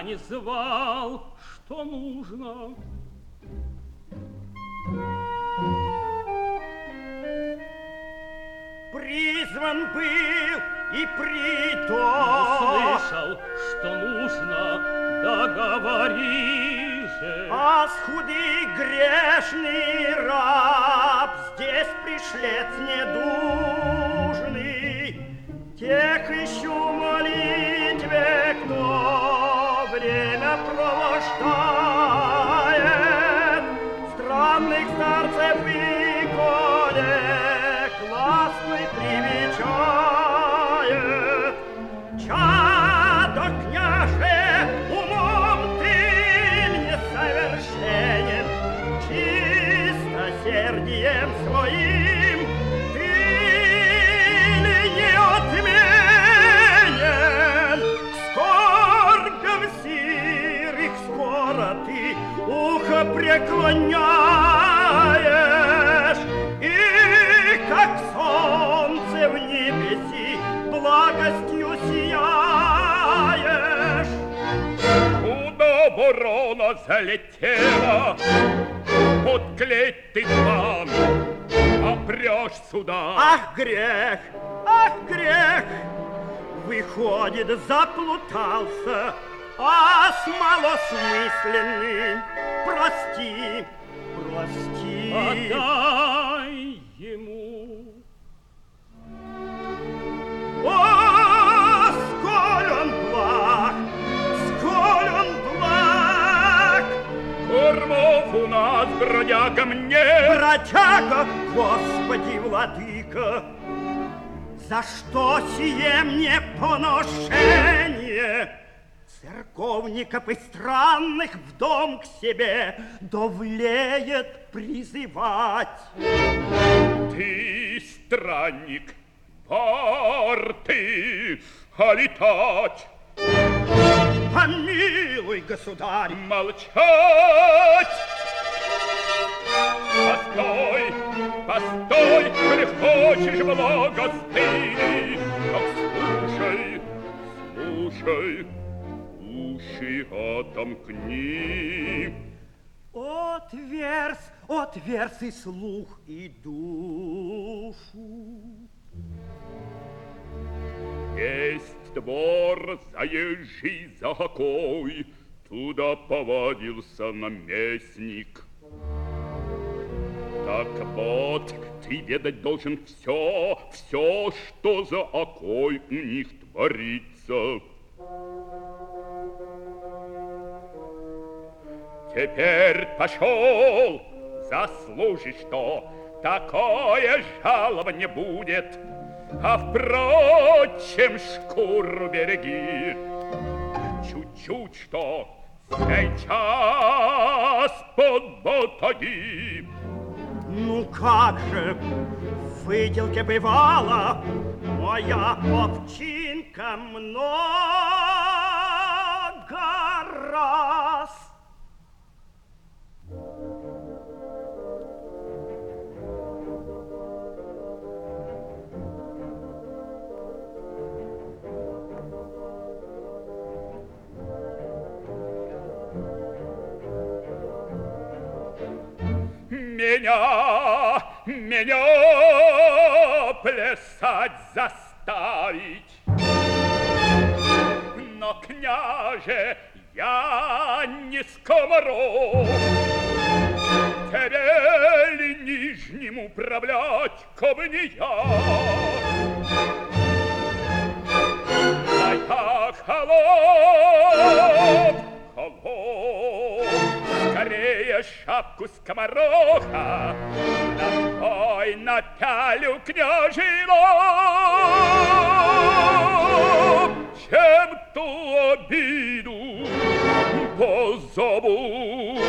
я не звал, что нужно. Призван был и притом. Слышал, что нужно, да говори же. А схудый грешный раб здесь пришлец недужный. Тех ищу в молитве, кто время провождает. Странных старцев и коллег лаской привечает. Чадо княже, умом ты несовершенен, чистосердием своим ты ли неотменен. Скорбям сирых скоро ты ухо преклоняешь, и как солнце в небеси благостью сияешь. Куда ворона залетела, под клеть ты план, опрешь сюда. Ах, грех, ах, грех! Выходит, заплутался, а с малосмысленным. Прости, прости. Отдай ему. О, сколь он благ, сколь он благ! Кормов у нас, бродяга, мне. Бродяга, Господи, владыка, за что сие мне поношение? Церковников и странных в дом к себе довлеет призывать. Ты странник, вор ты, а летать. Помилуй, государь. Молчать! Постой, постой, коли хочешь благостыни. Так слушай, слушай, уши отомкни. Отверз и слух, и душу. Есть двор, заезжий за окой, туда повадился наместник. Так вот, ты ведать должен все, что за окой у них творится. Теперь пошел, заслужишь, что такое жалование будет. А впрочем, шкуру береги. Чуть-чуть что, сейчас под батаги. Ну как же, в выделке бывало моя овчинка много раз. Меня плясать заставить. Но, княже, я не скоморох. Тебе ли нижним управлять, кабы не я? А я холоп, холоп. Скорее шапку скомороха, на бой напялю княжий лоб, чем ту обиду позову.